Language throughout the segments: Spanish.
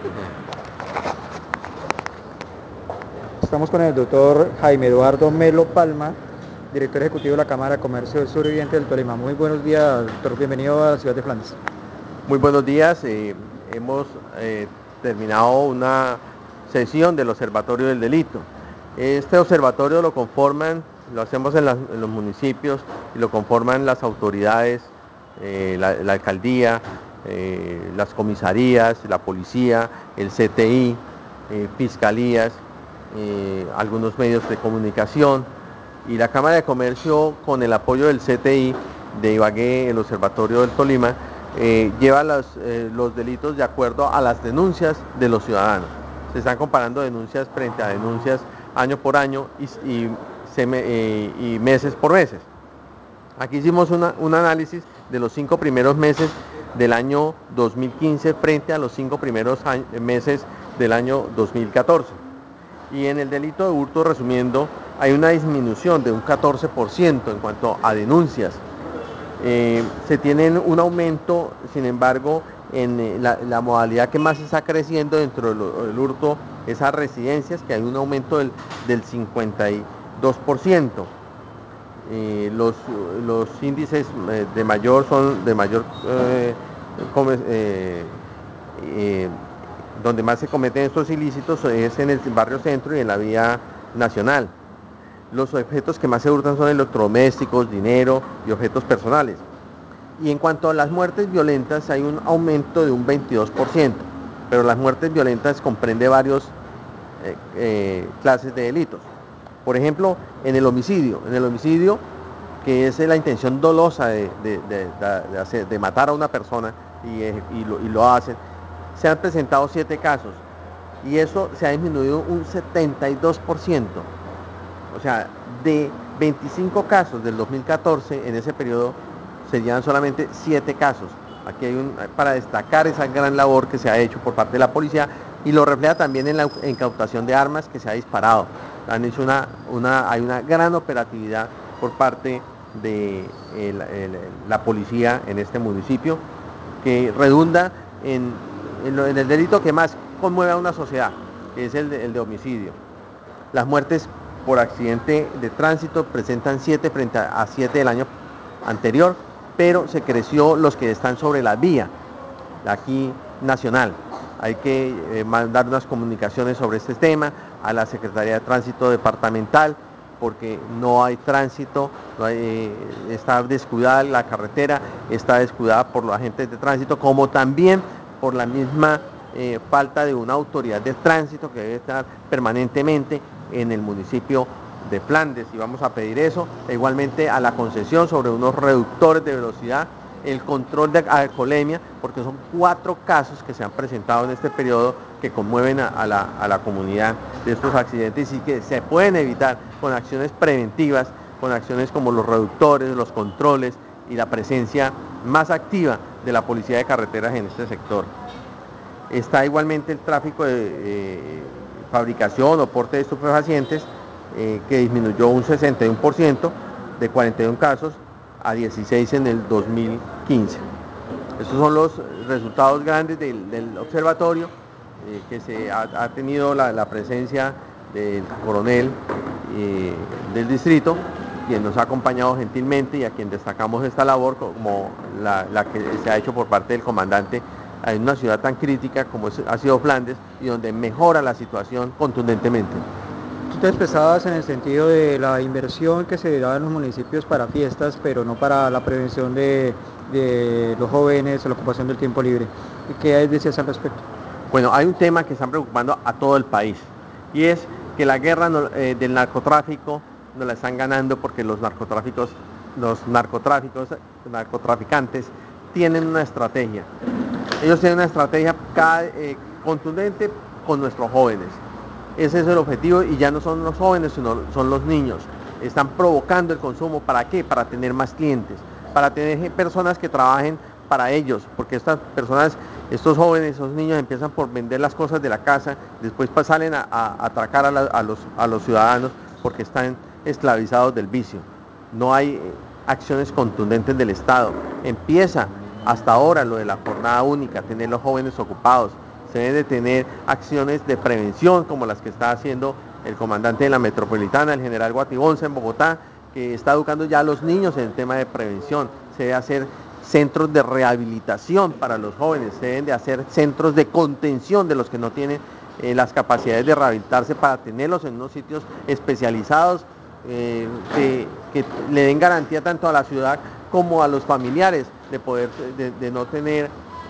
Estamos con el doctor Jaime Eduardo Melo Palma, director ejecutivo de la Cámara de Comercio del Suroriente del Tolima. Muy buenos días, doctor. Bienvenido a la ciudad de Flandes. Muy buenos días. Hemos terminado una sesión del Observatorio del Delito. Este observatorio lo hacemos en los municipios y lo conforman las autoridades, la alcaldía, las comisarías, la policía, el CTI, fiscalías, algunos medios de comunicación y la Cámara de Comercio, con el apoyo del CTI de Ibagué, el Observatorio del Tolima, lleva los delitos de acuerdo a las denuncias de los ciudadanos. Se están comparando denuncias frente a denuncias año por año y meses por meses. Aquí hicimos un análisis de los 5 primeros meses del año 2015 frente a los 5 primeros meses del año 2014. Y en el delito de hurto, resumiendo, hay una disminución de un 14% en cuanto a denuncias. Se tiene un aumento, sin embargo, en la modalidad que más está creciendo dentro del hurto es a residencias, que hay un aumento del 52%. Los índices donde más se cometen estos ilícitos es en el barrio centro y en la vía nacional. Los objetos que más se hurtan son electrodomésticos, dinero y objetos personales. Y en cuanto a las muertes violentas, hay un aumento de un 22%, pero las muertes violentas comprende varios clases de delitos. Por ejemplo, en el homicidio, que es la intención dolosa de matar a una persona y lo hacen, se han presentado 7 casos y eso se ha disminuido un 72%. O sea, de 25 casos del 2014, en ese periodo serían solamente 7 casos. Aquí hay para destacar esa gran labor que se ha hecho por parte de la policía y lo refleja también en la incautación de armas que se ha disparado. Han hecho hay una gran operatividad por parte de la policía en este municipio, que redunda en el delito que más conmueve a una sociedad, que es el de homicidio. Las muertes por accidente de tránsito presentan 7 frente a 7 del año anterior, pero se creció los que están sobre la vía, aquí nacional. Hay que mandar unas comunicaciones sobre este tema a la Secretaría de Tránsito Departamental, porque no hay tránsito, está descuidada la carretera, está descuidada por los agentes de tránsito, como también por la misma falta de una autoridad de tránsito que debe estar permanentemente en el municipio de Flandes, y vamos a pedir eso, e igualmente a la concesión sobre unos reductores de velocidad, el control de alcoholemia, porque son 4 casos que se han presentado en este periodo que conmueven a la comunidad de estos accidentes y que se pueden evitar con acciones preventivas, con acciones como los reductores, los controles y la presencia más activa de la policía de carreteras en este sector. Está igualmente el tráfico de fabricación o porte de estupefacientes, que disminuyó un 61%, de 41 casos a 16 en el 2015. Estos son los resultados grandes del observatorio, que se ha tenido la presencia del coronel del distrito, quien nos ha acompañado gentilmente y a quien destacamos esta labor como la que se ha hecho por parte del comandante en una ciudad tan crítica como ha sido Flandes, y donde mejora la situación contundentemente. Tú te expresabas en el sentido de la inversión que se da en los municipios para fiestas, pero no para la prevención de los jóvenes o la ocupación del tiempo libre. ¿Qué decías al respecto? Bueno, hay un tema que está preocupando a todo el país, y es que la guerra del narcotráfico nos la están ganando porque los narcotraficantes tienen una estrategia. Ellos tienen una estrategia contundente con nuestros jóvenes. Ese es el objetivo, y ya no son los jóvenes, sino son los niños. Están provocando el consumo. ¿Para qué? Para tener más clientes, para tener personas que trabajen para ellos, porque estas personas, estos jóvenes, esos niños empiezan por vender las cosas de la casa, después salen a atracar a los ciudadanos porque están esclavizados del vicio. No hay acciones contundentes del Estado. Empieza hasta ahora lo de la jornada única, tener los jóvenes ocupados. se deben de tener acciones de prevención como las que está haciendo el comandante de la Metropolitana, el general Guatibonza en Bogotá, que está educando ya a los niños en el tema de prevención. Se debe hacer centros de rehabilitación para los jóvenes, se deben de hacer centros de contención de los que no tienen las capacidades de rehabilitarse para tenerlos en unos sitios especializados que le den garantía tanto a la ciudad como a los familiares de poder de no tener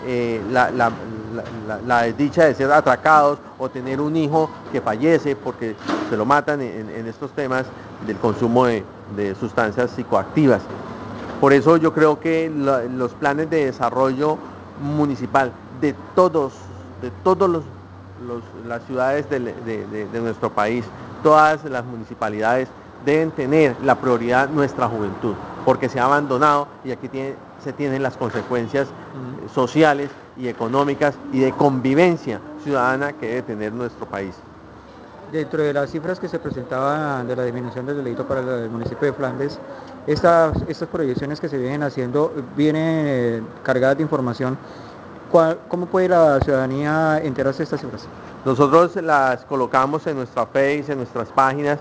la desdicha de ser atracados o tener un hijo que fallece porque se lo matan en estos temas del consumo de sustancias psicoactivas. Por eso yo creo que los planes de desarrollo municipal de todos las ciudades de nuestro país, todas las municipalidades deben tener la prioridad nuestra juventud, porque se ha abandonado y aquí se tienen las consecuencias sociales y económicas y de convivencia ciudadana que debe tener nuestro país. Dentro de las cifras que se presentaban de la disminución del delito para el municipio de Flandes, estas proyecciones que se vienen haciendo vienen cargadas de información. ¿Cómo puede la ciudadanía enterarse de estas cifras? Nosotros las colocamos en nuestra Face, en nuestras páginas,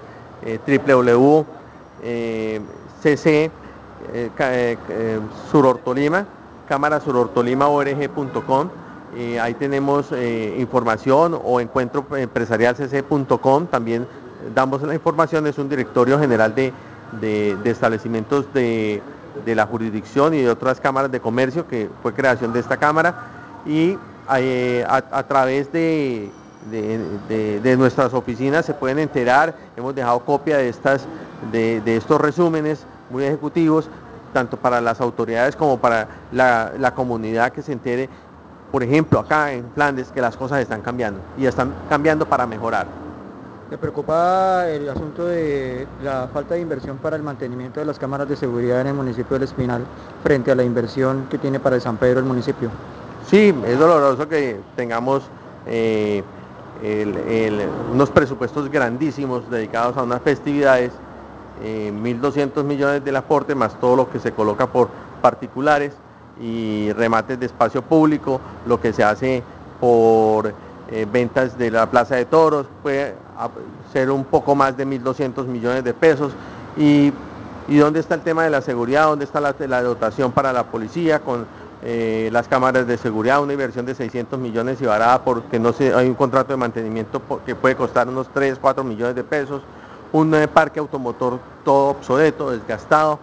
www.cc Surortolima, cámarasurortolimaorg.com. Ahí tenemos información, o encuentroempresarialcc.com, también damos la información. Es un directorio general de establecimientos de la jurisdicción y de otras cámaras de comercio, que fue creación de esta cámara, y a través de nuestras oficinas se pueden enterar. Hemos dejado copia de estos resúmenes muy ejecutivos, tanto para las autoridades como para la comunidad, que se entere, por ejemplo, acá en Flandes, que las cosas están cambiando y están cambiando para mejorar. ¿Le preocupa el asunto de la falta de inversión para el mantenimiento de las cámaras de seguridad en el municipio del Espinal frente a la inversión que tiene para el San Pedro el municipio? Sí, es doloroso que tengamos unos presupuestos grandísimos dedicados a unas festividades, 1.200 millones del aporte, más todo lo que se coloca por particulares y remates de espacio público, lo que se hace por ventas de la Plaza de Toros, puede ser un poco más de 1.200 millones de pesos. ¿Y dónde está el tema de la seguridad? ¿Dónde está la dotación para la policía con las cámaras de seguridad? Una inversión de 600 millones y varada, porque hay un contrato de mantenimiento que puede costar unos 3, 4 millones de pesos. Un parque automotor todo obsoleto, desgastado,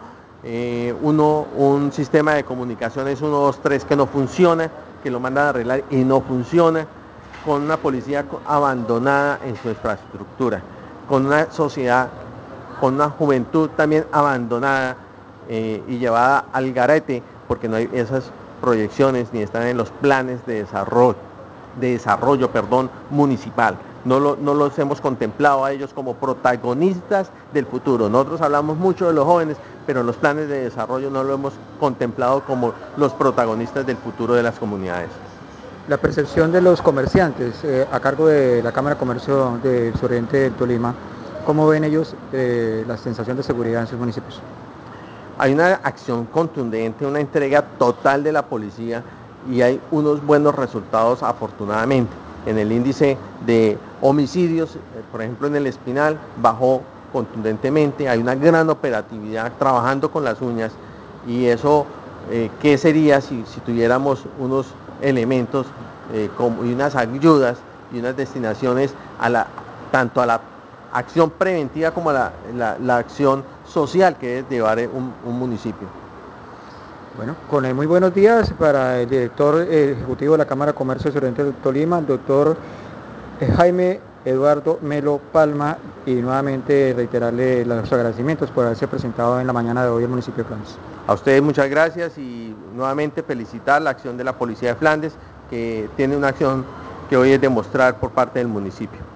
un sistema de comunicaciones 123 que no funciona, que lo mandan a arreglar y no funciona, con una policía abandonada en su infraestructura, con una sociedad, con una juventud también abandonada y llevada al garete, porque no hay esas proyecciones ni están en los planes de desarrollo municipal. No los hemos contemplado a ellos como protagonistas del futuro. Nosotros hablamos mucho de los jóvenes, pero en los planes de desarrollo no lo hemos contemplado como los protagonistas del futuro de las comunidades. La percepción de los comerciantes a cargo de la Cámara de Comercio del Suroriente del Tolima, ¿cómo ven ellos la sensación de seguridad en sus municipios? Hay una acción contundente, una entrega total de la policía, y hay unos buenos resultados, afortunadamente. En el índice de homicidios, por ejemplo en el Espinal, bajó contundentemente. Hay una gran operatividad trabajando con las uñas, y eso, ¿qué sería si tuviéramos unos elementos y unas ayudas y unas destinaciones tanto a la acción preventiva como a la acción social que debe llevar un municipio? Bueno, con el muy buenos días para el director ejecutivo de la Cámara de Comercio Suroriente del Tolima, el doctor Jaime Eduardo Melo Palma, y nuevamente reiterarle los agradecimientos por haberse presentado en la mañana de hoy al municipio de Flandes. A ustedes muchas gracias, y nuevamente felicitar la acción de la Policía de Flandes, que tiene una acción que hoy es demostrar por parte del municipio.